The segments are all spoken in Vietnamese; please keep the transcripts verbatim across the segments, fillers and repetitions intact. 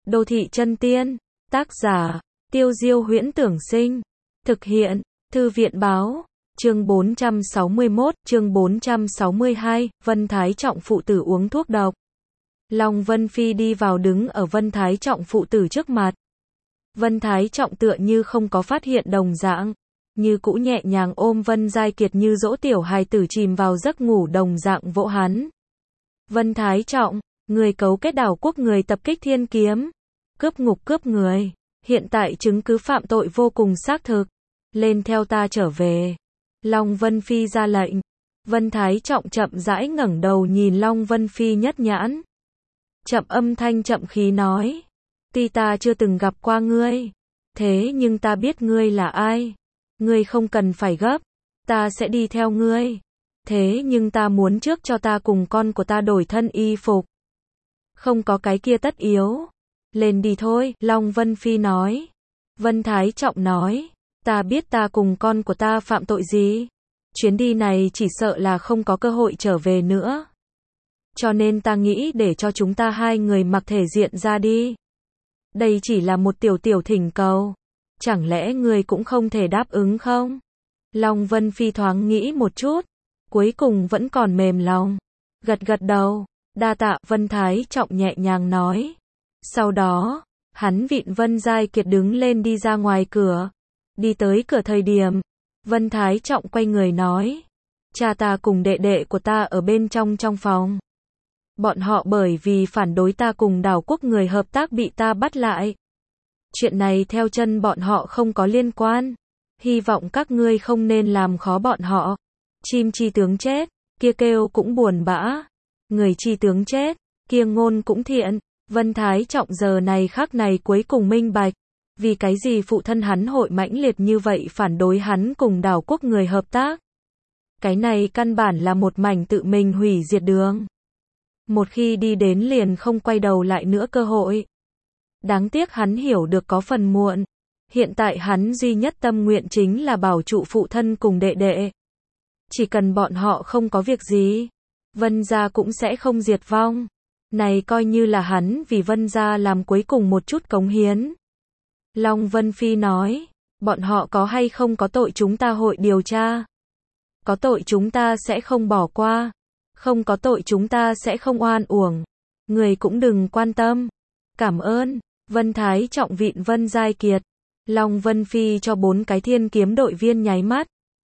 Đô thị chân tiên, tác giả, Tiêu Diêu Huyễn Tưởng Sinh, thực hiện, Thư viện Báo, chương bốn trăm sáu mươi mốt, chương bốn trăm sáu mươi hai, Vân Thái Trọng phụ tử uống thuốc độc. Long Vân Phi đi vào đứng ở Vân Thái Trọng phụ tử trước mặt. Vân Thái Trọng tựa như không có phát hiện đồng dạng, như cũ nhẹ nhàng ôm Vân Giai Kiệt như dỗ tiểu hài tử chìm vào giấc ngủ đồng dạng vỗ hắn. Vân Thái Trọng, người cấu kết đảo quốc, người tập kích thiên kiếm, cướp ngục cướp người, hiện tại chứng cứ phạm tội vô cùng xác thực, lên theo ta trở về. Long Vân Phi ra lệnh. Vân Thái Trọng chậm rãi ngẩng đầu nhìn Long Vân Phi nhất nhãn. Chậm âm thanh chậm khí nói, tuy ta chưa từng gặp qua ngươi, thế nhưng ta biết ngươi là ai. Ngươi không cần phải gấp, ta sẽ đi theo ngươi. Thế nhưng ta muốn trước cho ta cùng con của ta đổi thân y phục. Không có cái kia tất yếu. Lên đi thôi, Long Vân Phi nói. Vân Thái Trọng nói, ta biết ta cùng con của ta phạm tội gì. Chuyến đi này chỉ sợ là không có cơ hội trở về nữa. Cho nên ta nghĩ để cho chúng ta hai người mặc thể diện ra đi. Đây chỉ là một tiểu tiểu thỉnh cầu. Chẳng lẽ ngươi cũng không thể đáp ứng không? Long Vân Phi thoáng nghĩ một chút, cuối cùng vẫn còn mềm lòng. Gật gật đầu, đa tạ, Vân Thái Trọng nhẹ nhàng nói. Sau đó, hắn vịn Vân Giai Kiệt đứng lên đi ra ngoài cửa. Đi tới cửa thời điểm, Vân Thái Trọng quay người nói, cha ta cùng đệ đệ của ta ở bên trong trong phòng. Bọn họ bởi vì phản đối ta cùng đảo quốc người hợp tác bị ta bắt lại. Chuyện này theo chân bọn họ không có liên quan. Hy vọng các ngươi không nên làm khó bọn họ. Chim chi tướng chết, kia kêu cũng buồn bã. Người chi tướng chết, kia ngôn cũng thiện. Vân Thái Trọng giờ này khắc này cuối cùng minh bạch. Vì cái gì phụ thân hắn hội mãnh liệt như vậy phản đối hắn cùng đảo quốc người hợp tác. Cái này căn bản là một mảnh tự mình hủy diệt đường. Một khi đi đến liền không quay đầu lại nữa cơ hội. Đáng tiếc hắn hiểu được có phần muộn. Hiện tại hắn duy nhất tâm nguyện chính là bảo trụ phụ thân cùng đệ đệ. Chỉ cần bọn họ không có việc gì, Vân gia cũng sẽ không diệt vong. Này coi như là hắn vì Vân gia làm cuối cùng một chút cống hiến. Long Vân Phi nói, bọn họ có hay không có tội chúng ta hội điều tra. Có tội chúng ta sẽ không bỏ qua. Không có tội chúng ta sẽ không oan uổng. Người cũng đừng quan tâm. Cảm ơn. Vân Thái Trọng vịn Vân Giai Kiệt. Long Vân Phi cho bốn cái thiên kiếm đội viên nháy mắt.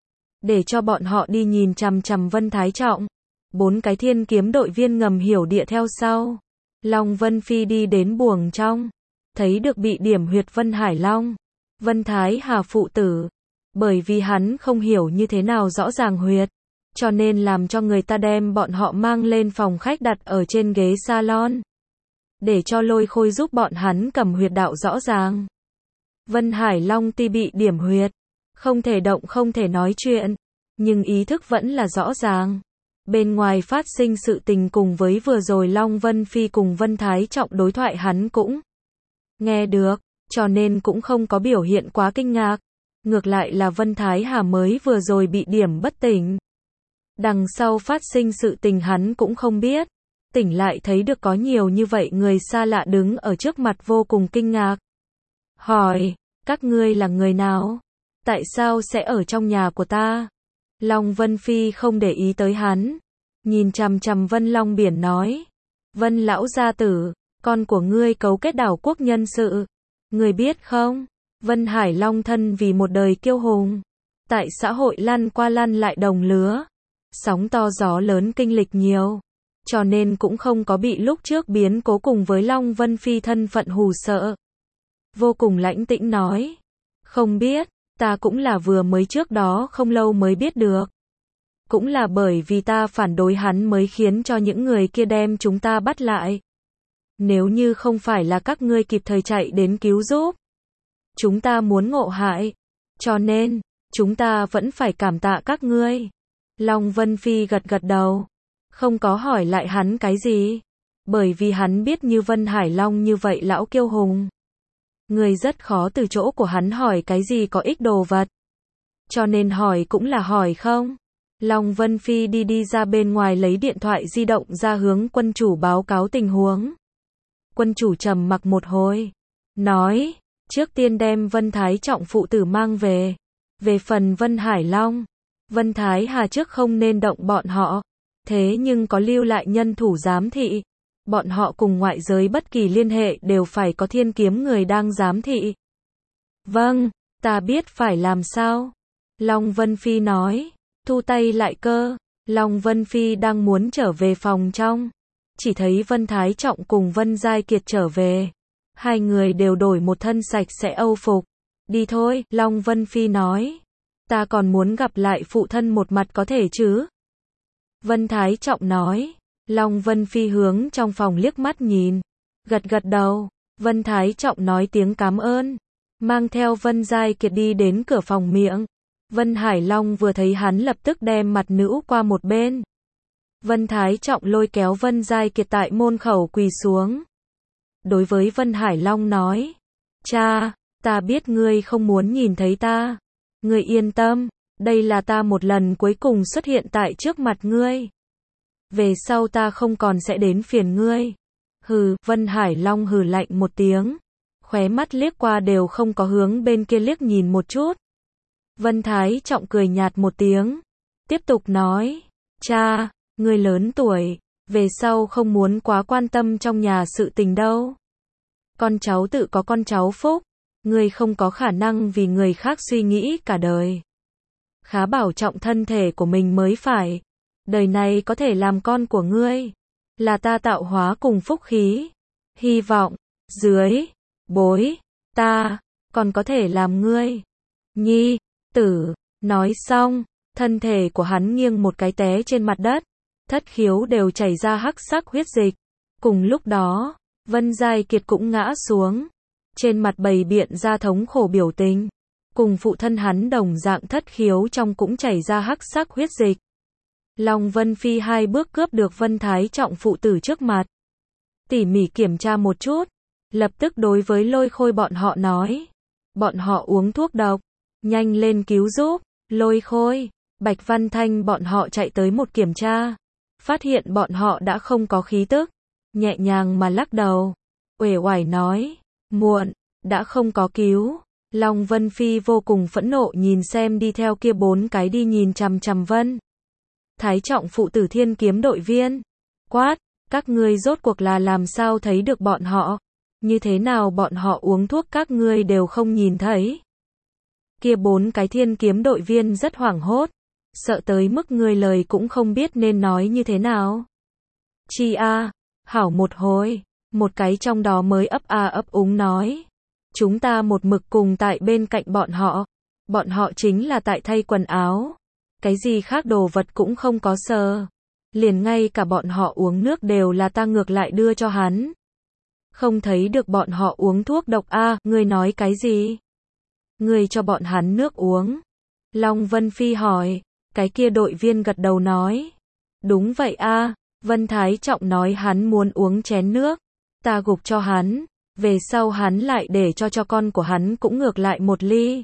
Để cho bọn họ đi nhìn chằm chằm Vân Thái Trọng. Bốn cái thiên kiếm đội viên ngầm hiểu địa theo sau. Long Vân Phi đi đến buồng trong. Thấy được bị điểm huyệt Vân Hải Long. Vân Thái Hà phụ tử. Bởi vì hắn không hiểu như thế nào rõ ràng huyệt. Cho nên làm cho người ta đem bọn họ mang lên phòng khách đặt ở trên ghế salon. Để cho Lôi Khôi giúp bọn hắn cầm huyệt đạo rõ ràng. Vân Hải Long tuy bị điểm huyệt, không thể động không thể nói chuyện, nhưng ý thức vẫn là rõ ràng. Bên ngoài phát sinh sự tình cùng với vừa rồi Long Vân Phi cùng Vân Thái Trọng đối thoại hắn cũng nghe được, cho nên cũng không có biểu hiện quá kinh ngạc. Ngược lại là Vân Thái Hà mới vừa rồi bị điểm bất tỉnh. Đằng sau phát sinh sự tình hắn cũng không biết. Tỉnh lại thấy được có nhiều như vậy người xa lạ đứng ở trước mặt vô cùng kinh ngạc. Hỏi, các ngươi là người nào? Tại sao sẽ ở trong nhà của ta? Long Vân Phi không để ý tới hắn. Nhìn chằm chằm Vân Long Biển nói. Vân lão gia tử, con của ngươi cấu kết đảo quốc nhân sự. Ngươi biết không? Vân Hải Long thân vì một đời kiêu hùng. Tại xã hội lăn qua lăn lại đồng lứa. Sóng to gió lớn kinh lịch nhiều. Cho nên cũng không có bị lúc trước biến cố cùng với Long Vân Phi thân phận hù sợ. Vô cùng lãnh tĩnh nói. Không biết, ta cũng là vừa mới trước đó không lâu mới biết được. Cũng là bởi vì ta phản đối hắn mới khiến cho những người kia đem chúng ta bắt lại. Nếu như không phải là các ngươi kịp thời chạy đến cứu giúp. Chúng ta muốn ngộ hại. Cho nên, chúng ta vẫn phải cảm tạ các ngươi. Long Vân Phi gật gật đầu. Không có hỏi lại hắn cái gì. Bởi vì hắn biết như Vân Hải Long như vậy lão kiêu hùng. Người rất khó từ chỗ của hắn hỏi cái gì có ích đồ vật. Cho nên hỏi cũng là hỏi không. Long Vân Phi đi đi ra bên ngoài lấy điện thoại di động ra hướng quân chủ báo cáo tình huống. Quân chủ trầm mặc một hồi, nói, trước tiên đem Vân Thái Trọng phụ tử mang về. Về phần Vân Hải Long, Vân Thái Hà trước không nên động bọn họ, thế nhưng có lưu lại nhân thủ giám thị. Bọn họ cùng ngoại giới bất kỳ liên hệ đều phải có thiên kiếm người đang giám thị. Vâng, ta biết phải làm sao. Long Vân Phi nói, thu tay lại cơ. Long Vân Phi đang muốn trở về phòng trong, chỉ thấy Vân Thái Trọng cùng Vân Giai Kiệt trở về. Hai người đều đổi một thân sạch sẽ âu phục. Đi thôi, Long Vân Phi nói. Ta còn muốn gặp lại phụ thân một mặt có thể chứ? Vân Thái Trọng nói. Long Vân Phi hướng trong phòng liếc mắt nhìn, gật gật đầu. Vân Thái Trọng nói tiếng cảm ơn, mang theo Vân Giai Kiệt đi đến cửa phòng miệng. Vân Hải Long vừa thấy hắn lập tức đem mặt nữ qua một bên. Vân Thái Trọng lôi kéo Vân Giai Kiệt tại môn khẩu quỳ xuống. Đối với Vân Hải Long nói, cha, ta biết ngươi không muốn nhìn thấy ta. Ngươi yên tâm, đây là ta một lần cuối cùng xuất hiện tại trước mặt ngươi. Về sau ta không còn sẽ đến phiền ngươi. Hừ, Vân Hải Long hừ lạnh một tiếng, khóe mắt liếc qua đều không có hướng bên kia liếc nhìn một chút. Vân Thái Trọng cười nhạt một tiếng, tiếp tục nói, cha, ngươi lớn tuổi, về sau không muốn quá quan tâm trong nhà sự tình đâu. Con cháu tự có con cháu phúc, ngươi không có khả năng vì người khác suy nghĩ cả đời. Khá bảo trọng thân thể của mình mới phải. Đời này có thể làm con của ngươi, là ta tạo hóa cùng phúc khí. Hy vọng, dưới, bối, ta, còn có thể làm ngươi. Nhi, tử, nói xong, thân thể của hắn nghiêng một cái té trên mặt đất. Thất khiếu đều chảy ra hắc sắc huyết dịch. Cùng lúc đó, Vân Giai Kiệt cũng ngã xuống. Trên mặt bày biện ra thống khổ biểu tình. Cùng phụ thân hắn đồng dạng thất khiếu trong cũng chảy ra hắc sắc huyết dịch. Long Vân Phi hai bước cướp được Vân Thái Trọng phụ tử trước mặt. Tỉ mỉ kiểm tra một chút. Lập tức đối với Lôi Khôi bọn họ nói. Bọn họ uống thuốc độc. Nhanh lên cứu giúp. Lôi Khôi, Bạch Văn Thanh bọn họ chạy tới một kiểm tra. Phát hiện bọn họ đã không có khí tức. Nhẹ nhàng mà lắc đầu. Uể oải nói. Muộn, đã không có cứu. Long Vân Phi vô cùng phẫn nộ nhìn xem đi theo kia bốn cái đi nhìn chằm chằm Vân Thái Trọng phụ tử thiên kiếm đội viên. Quát, các ngươi rốt cuộc là làm sao thấy được bọn họ? Như thế nào bọn họ uống thuốc các ngươi đều không nhìn thấy? Kia bốn cái thiên kiếm đội viên rất hoảng hốt, sợ tới mức người lời cũng không biết nên nói như thế nào. Chi a, hảo một hồi, một cái trong đó mới ấp a ấp úng nói. Chúng ta một mực cùng tại bên cạnh bọn họ. Bọn họ chính là tại thay quần áo. Cái gì khác đồ vật cũng không có sờ. Liền ngay cả bọn họ uống nước đều là ta ngược lại đưa cho hắn. Không thấy được bọn họ uống thuốc độc a, à, ngươi nói cái gì? Ngươi cho bọn hắn nước uống. Long Vân Phi hỏi, cái kia đội viên gật đầu nói. Đúng vậy a, à, Vân Thái Trọng nói hắn muốn uống chén nước. Ta gục cho hắn, về sau hắn lại để cho cho con của hắn cũng ngược lại một ly.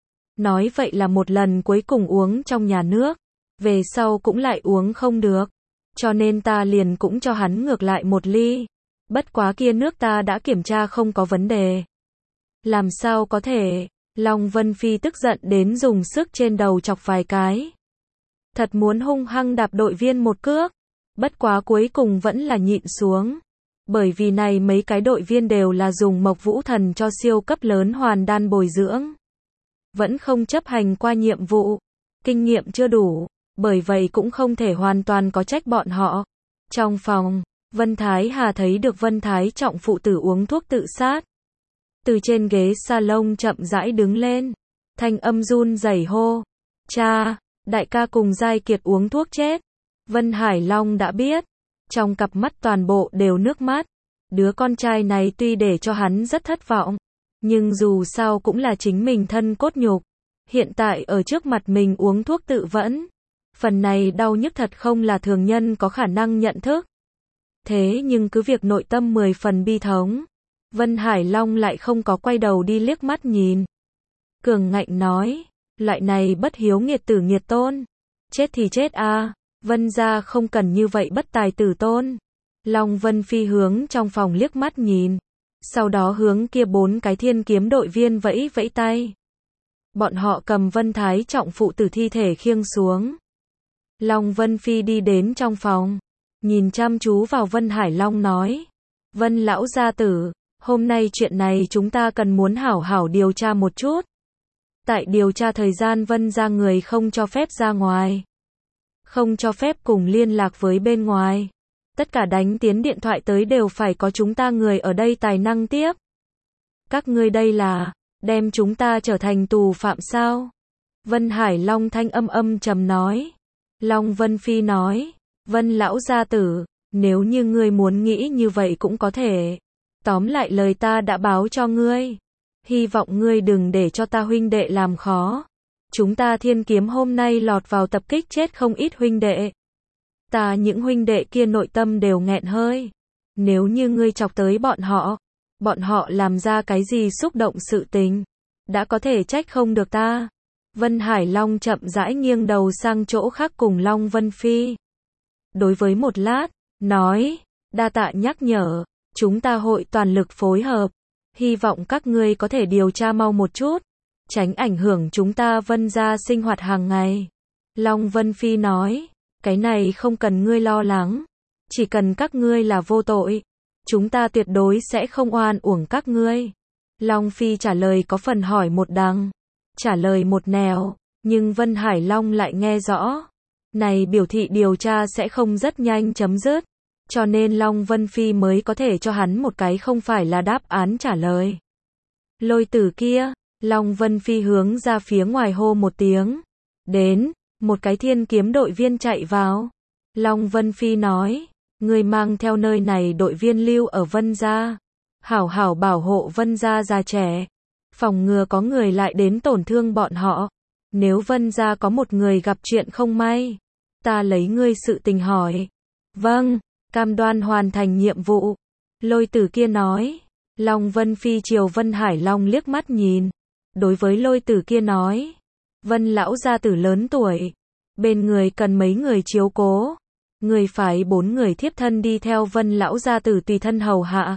Nói vậy là một lần cuối cùng uống trong nhà nước, về sau cũng lại uống không được. Cho nên ta liền cũng cho hắn ngược lại một ly. Bất quá kia nước ta đã kiểm tra không có vấn đề. Làm sao có thể? Long Vân Phi tức giận đến dùng sức trên đầu chọc vài cái. Thật muốn hung hăng đạp đội viên một cước. Bất quá cuối cùng vẫn là nhịn xuống. Bởi vì này mấy cái đội viên đều là dùng Mộc Vũ Thần cho siêu cấp lớn hoàn đan bồi dưỡng. Vẫn không chấp hành qua nhiệm vụ. Kinh nghiệm chưa đủ. Bởi vậy cũng không thể hoàn toàn có trách bọn họ. Trong phòng, Vân Thái Hà thấy được Vân Thái Trọng phụ tử uống thuốc tự sát. Từ trên ghế salon chậm rãi đứng lên. Thanh âm run rẩy hô. Cha, đại ca cùng Giai Kiệt uống thuốc chết. Vân Hải Long đã biết. Trong cặp mắt toàn bộ đều nước mắt. Đứa con trai này tuy để cho hắn rất thất vọng. Nhưng dù sao cũng là chính mình thân cốt nhục. Hiện tại ở trước mặt mình uống thuốc tự vẫn. Phần này đau nhức thật không là thường nhân có khả năng nhận thức. Thế nhưng cứ việc nội tâm mười phần bi thống. Vân Hải Long lại không có quay đầu đi liếc mắt nhìn. Cường ngạnh nói. Loại này bất hiếu nghiệt tử nghiệt tôn. Chết thì chết a, Vân gia không cần như vậy bất tài tử tôn. Long Vân Phi hướng trong phòng liếc mắt nhìn. Sau đó hướng kia bốn cái thiên kiếm đội viên vẫy vẫy tay. Bọn họ cầm Vân Thái trọng phụ tử thi thể khiêng xuống. Long Vân Phi đi đến trong phòng. Nhìn chăm chú vào Vân Hải Long nói. Vân lão gia tử, hôm nay chuyện này chúng ta cần muốn hảo hảo điều tra một chút. Tại điều tra thời gian Vân gia người không cho phép ra ngoài. Không cho phép cùng liên lạc với bên ngoài. Tất cả đánh tiến điện thoại tới đều phải có chúng ta người ở đây tài năng tiếp. Các ngươi đây là, đem chúng ta trở thành tù phạm sao? Vân Hải Long thanh âm âm trầm nói. Long Vân Phi nói, Vân lão gia tử, nếu như ngươi muốn nghĩ như vậy cũng có thể. Tóm lại lời ta đã báo cho ngươi. Hy vọng ngươi đừng để cho ta huynh đệ làm khó. Chúng ta thiên kiếm hôm nay lọt vào tập kích chết không ít huynh đệ. Ta những huynh đệ kia nội tâm đều nghẹn hơi. Nếu như ngươi chọc tới bọn họ, bọn họ làm ra cái gì xúc động sự tình, đã có thể trách không được ta. Vân Hải Long chậm rãi nghiêng đầu sang chỗ khác cùng Long Vân Phi. Đối với một lát, nói, đa tạ nhắc nhở, chúng ta hội toàn lực phối hợp. Hy vọng các ngươi có thể điều tra mau một chút, tránh ảnh hưởng chúng ta Vân gia sinh hoạt hàng ngày. Long Vân Phi nói, cái này không cần ngươi lo lắng, chỉ cần các ngươi là vô tội, chúng ta tuyệt đối sẽ không oan uổng các ngươi. Long Phi trả lời có phần hỏi một đằng, trả lời một nẻo, nhưng Vân Hải Long lại nghe rõ. Này biểu thị điều tra sẽ không rất nhanh chấm dứt, cho nên Long Vân Phi mới có thể cho hắn một cái không phải là đáp án trả lời. Lôi tử kia, Long Vân Phi hướng ra phía ngoài hô một tiếng. Đến, một cái thiên kiếm đội viên chạy vào. Long Vân Phi nói, người mang theo nơi này đội viên lưu ở Vân gia. Hảo hảo bảo hộ Vân gia già trẻ. Phòng ngừa có người lại đến tổn thương bọn họ. Nếu Vân gia có một người gặp chuyện không may, ta lấy ngươi sự tình hỏi. Vâng, cam đoan hoàn thành nhiệm vụ. Lôi tử kia nói. Long Vân Phi chiều Vân Hải Long liếc mắt nhìn. Đối với lôi tử kia nói. Vân lão gia tử lớn tuổi. Bên người cần mấy người chiếu cố. Người phải bốn người thiếp thân đi theo Vân lão gia tử tùy thân hầu hạ.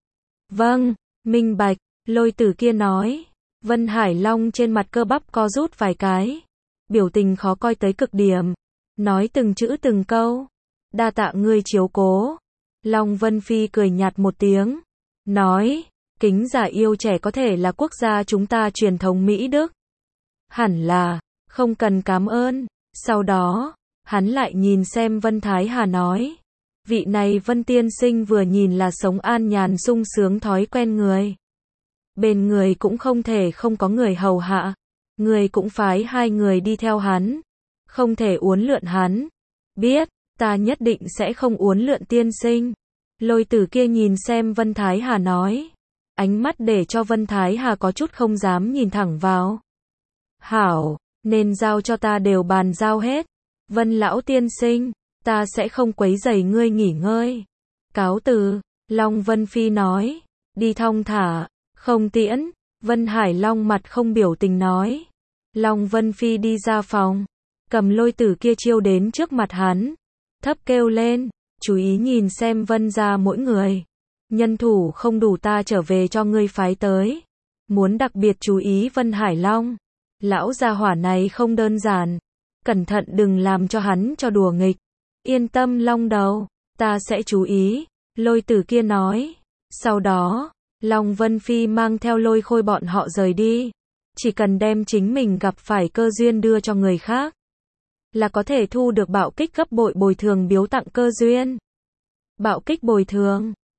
Vâng, minh bạch. Lôi tử kia nói. Vân Hải Long trên mặt cơ bắp co rút vài cái. Biểu tình khó coi tới cực điểm. Nói từng chữ từng câu. Đa tạ ngươi chiếu cố. Long Vân Phi cười nhạt một tiếng. Nói, kính giả yêu trẻ có thể là quốc gia chúng ta truyền thống Mỹ Đức. Hẳn là, không cần cảm ơn. Sau đó, hắn lại nhìn xem Vân Thái Hà nói. Vị này Vân tiên sinh vừa nhìn là sống an nhàn sung sướng thói quen người. Bên người cũng không thể không có người hầu hạ. Người cũng phái hai người đi theo hắn. Không thể uốn lượn hắn. Biết, ta nhất định sẽ không uốn lượn tiên sinh. Lôi tử kia nhìn xem Vân Thái Hà nói. Ánh mắt để cho Vân Thái Hà có chút không dám nhìn thẳng vào. Hảo, nên giao cho ta đều bàn giao hết. Vân lão tiên sinh, ta sẽ không quấy rầy ngươi nghỉ ngơi. Cáo từ, Long Vân Phi nói. Đi thong thả, không tiễn. Vân Hải Long mặt không biểu tình nói. Long Vân Phi đi ra phòng. Cầm lôi tử kia chiêu đến trước mặt hắn. Thấp kêu lên. Chú ý nhìn xem Vân gia mỗi người. Nhân thủ không đủ ta trở về cho ngươi phái tới. Muốn đặc biệt chú ý Vân Hải Long. Lão gia hỏa này không đơn giản. Cẩn thận đừng làm cho hắn cho đùa nghịch. Yên tâm Long đầu, ta sẽ chú ý. Lôi tử kia nói. Sau đó, Long Vân Phi mang theo lôi khôi bọn họ rời đi. Chỉ cần đem chính mình gặp phải cơ duyên đưa cho người khác. Là có thể thu được bạo kích gấp bội bồi thường biếu tặng cơ duyên. Bạo kích bồi thường.